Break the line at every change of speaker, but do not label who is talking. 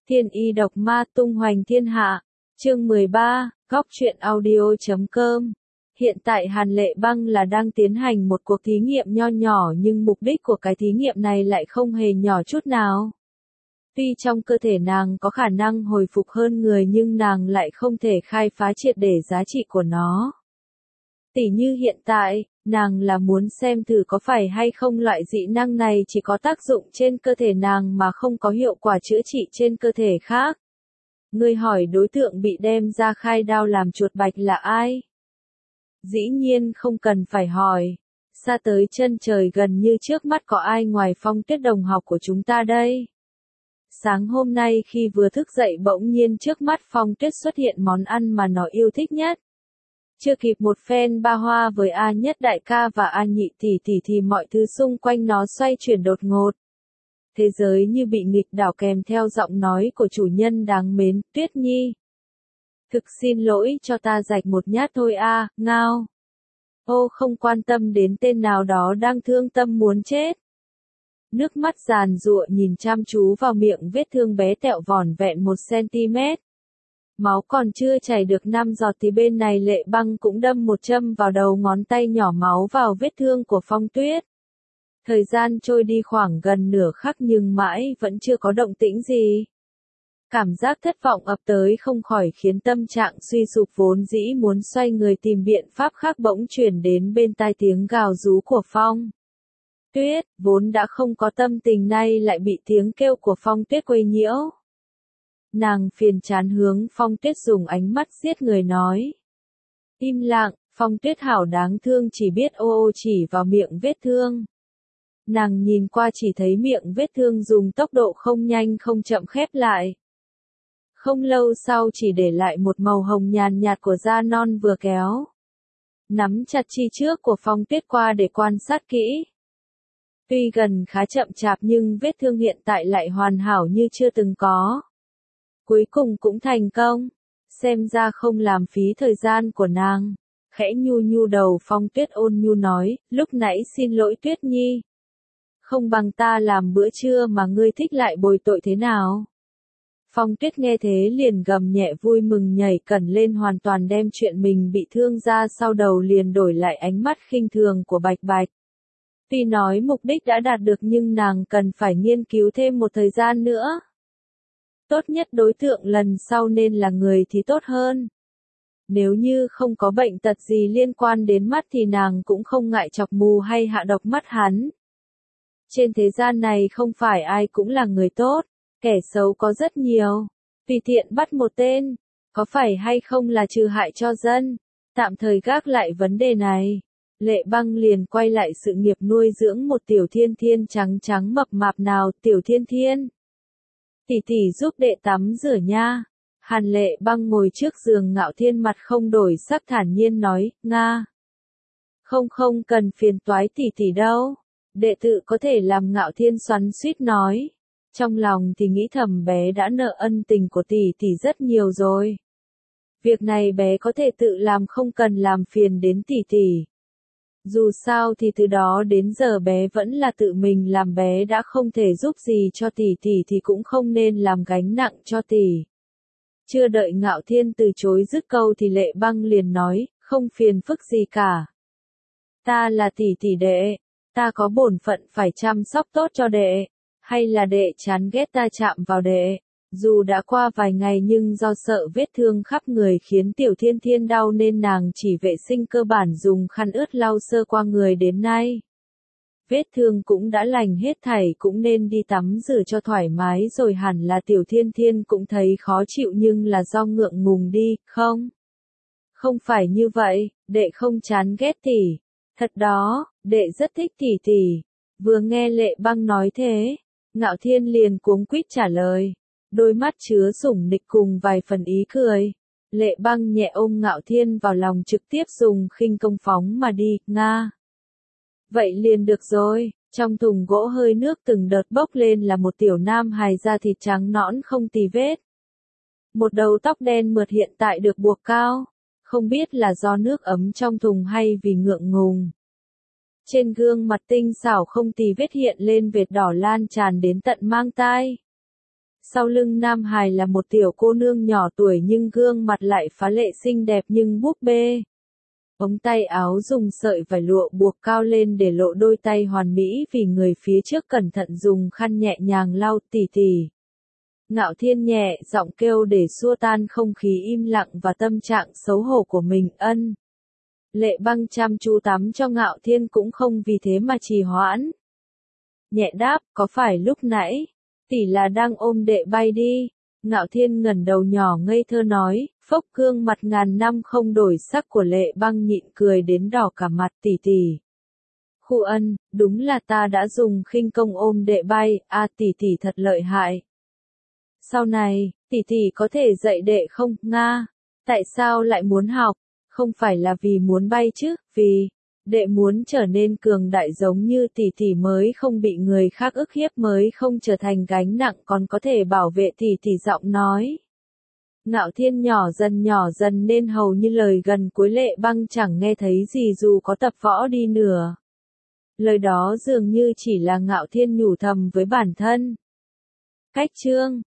Thiên y độc ma tung hoành thiên hạ. Chương 13, Góc truyện audio.com. Hiện tại Hàn Lệ Băng là đang tiến hành một cuộc thí nghiệm nho nhỏ, nhưng mục đích của cái thí nghiệm này lại không hề nhỏ chút nào. Tuy trong cơ thể nàng có khả năng hồi phục hơn người, nhưng nàng lại không thể khai phá triệt để giá trị của nó. Tỉ như hiện tại, nàng là muốn xem thử có phải hay không loại dị năng này chỉ có tác dụng trên cơ thể nàng mà không có hiệu quả chữa trị trên cơ thể khác. Ngươi hỏi đối tượng bị đem ra khai đao làm chuột bạch là ai? Dĩ nhiên không cần phải hỏi. Xa tới chân trời gần như trước mắt có ai ngoài Phong Tuyết đồng học của chúng ta đây? Sáng hôm nay khi vừa thức dậy bỗng nhiên trước mắt Phong Tuyết xuất hiện món ăn mà nó yêu thích nhất. Chưa kịp một phen ba hoa với A Nhất đại ca và A Nhị tỷ tỷ thì mọi thứ xung quanh nó xoay chuyển đột ngột. Thế giới như bị nghịch đảo kèm theo giọng nói của chủ nhân đáng mến, Tuyết Nhi. Thực xin lỗi, cho ta rạch một nhát thôi a, ngao. Ô không quan tâm đến tên nào đó đang thương tâm muốn chết. Nước mắt giàn giụa nhìn chăm chú vào miệng vết thương bé tẹo vỏn vẹn 1 cm. Máu còn chưa chảy được 5 giọt thì bên này Lệ Băng cũng đâm một châm vào đầu ngón tay nhỏ máu vào vết thương của Phong Tuyết. Thời gian trôi đi khoảng gần nửa khắc nhưng mãi vẫn chưa có động tĩnh gì. Cảm giác thất vọng ập tới không khỏi khiến tâm trạng suy sụp vốn dĩ muốn xoay người tìm biện pháp khác bỗng chuyển đến bên tai tiếng gào rú của Phong Tuyết, vốn đã không có tâm tình nay lại bị tiếng kêu của Phong Tuyết quấy nhiễu. Nàng phiền chán hướng Phong Tuyết dùng ánh mắt giết người nói. Im lặng, Phong Tuyết hảo đáng thương chỉ biết ô ô chỉ vào miệng vết thương. Nàng nhìn qua chỉ thấy miệng vết thương dùng tốc độ không nhanh không chậm khép lại. Không lâu sau chỉ để lại một màu hồng nhàn nhạt của da non vừa kéo. Nắm chặt chi trước của Phong Tuyết qua để quan sát kỹ. Tuy gần khá chậm chạp nhưng vết thương hiện tại lại hoàn hảo như chưa từng có. Cuối cùng cũng thành công. Xem ra không làm phí thời gian của nàng. Khẽ nhu nhu đầu Phong Tuyết ôn nhu nói, lúc nãy xin lỗi Tuyết Nhi. Không bằng ta làm bữa trưa mà ngươi thích lại bồi tội thế nào? Phong Tuyết nghe thế liền gầm nhẹ vui mừng nhảy cẩn lên hoàn toàn đem chuyện mình bị thương ra sau đầu liền đổi lại ánh mắt khinh thường của Bạch Bạch. Tuy nói mục đích đã đạt được nhưng nàng cần phải nghiên cứu thêm một thời gian nữa. Tốt nhất đối tượng lần sau nên là người thì tốt hơn. Nếu như không có bệnh tật gì liên quan đến mắt thì nàng cũng không ngại chọc mù hay hạ độc mắt hắn. Trên thế gian này không phải ai cũng là người tốt, kẻ xấu có rất nhiều. Tùy tiện bắt một tên, có phải hay không là trừ hại cho dân? Tạm thời gác lại vấn đề này. Lệ Băng liền quay lại sự nghiệp nuôi dưỡng một Tiểu Thiên Thiên trắng trắng mập mạp nào. Tiểu Thiên Thiên, tỷ tỷ giúp đệ tắm rửa nha. Hàn Lệ Băng ngồi trước giường Ngạo Thiên mặt không đổi sắc thản nhiên nói, Nga. Không cần phiền toái tỷ tỷ đâu. Đệ tự có thể làm. Ngạo Thiên xoắn xuýt nói. Trong lòng thì nghĩ thầm bé đã nợ ân tình của tỷ tỷ rất nhiều rồi. Việc này bé có thể tự làm không cần làm phiền đến tỷ tỷ. Dù sao thì từ đó đến giờ bé vẫn là tự mình làm, bé đã không thể giúp gì cho tỷ tỷ thì cũng không nên làm gánh nặng cho tỷ. Chưa đợi Ngạo Thiên từ chối dứt câu thì Lệ Băng liền nói, không phiền phức gì cả. Ta là tỷ tỷ đệ, ta có bổn phận phải chăm sóc tốt cho đệ, hay là đệ chán ghét ta chạm vào đệ. Dù đã qua vài ngày nhưng do sợ vết thương khắp người khiến Tiểu Thiên Thiên đau nên nàng chỉ vệ sinh cơ bản dùng khăn ướt lau sơ qua người đến nay. Vết thương cũng đã lành hết thảy cũng nên đi tắm rửa cho thoải mái rồi, hẳn là Tiểu Thiên Thiên cũng thấy khó chịu nhưng là do ngượng ngùng đi, không? Không phải như vậy, đệ không chán ghét tỷ. Thật đó, đệ rất thích tỷ tỷ. Vừa nghe Lệ Băng nói thế, Ngạo Thiên liền cuống quýt trả lời. Đôi mắt chứa sủng nịch cùng vài phần ý cười. Lệ Băng nhẹ ôm Ngạo Thiên vào lòng trực tiếp dùng khinh công phóng mà đi, Nga. Vậy liền được rồi. Trong thùng gỗ hơi nước từng đợt bốc lên là một tiểu nam hài da thịt trắng nõn không tì vết. Một đầu tóc đen mượt hiện tại được buộc cao. Không biết là do nước ấm trong thùng hay vì ngượng ngùng. Trên gương mặt tinh xảo không tì vết hiện lên vệt đỏ lan tràn đến tận mang tai. Sau lưng Nam Hải là một tiểu cô nương nhỏ tuổi nhưng gương mặt lại phá lệ xinh đẹp nhưng búp bê. Ống tay áo dùng sợi vải lụa buộc cao lên để lộ đôi tay hoàn mỹ vì người phía trước cẩn thận dùng khăn nhẹ nhàng lau tỉ tỉ. Ngạo Thiên nhẹ giọng kêu để xua tan không khí im lặng và tâm trạng xấu hổ của mình. Ân. Lệ Băng chăm chú tắm cho Ngạo Thiên cũng không vì thế mà trì hoãn. Nhẹ đáp, có phải lúc nãy, tỷ là đang ôm đệ bay đi. Ngạo Thiên ngẩng đầu nhỏ ngây thơ nói, phốc gương mặt ngàn năm không đổi sắc của Lệ Băng nhịn cười đến đỏ cả mặt. Tỷ tỷ. Khu Ân, đúng là ta đã dùng khinh công ôm đệ bay, tỷ tỷ thật lợi hại. Sau này, tỷ tỷ có thể dạy đệ không, Nga? Tại sao lại muốn học? Không phải là vì muốn bay chứ, vì đệ muốn trở nên cường đại giống như tỷ tỷ mới không bị người khác ức hiếp mới không trở thành gánh nặng còn có thể bảo vệ tỷ tỷ giọng nói. Ngạo Thiên nhỏ dần nên hầu như lời gần cuối Lệ Băng chẳng nghe thấy gì dù có tập võ đi nữa. Lời đó dường như chỉ là Ngạo Thiên nhủ thầm với bản thân. Cách chương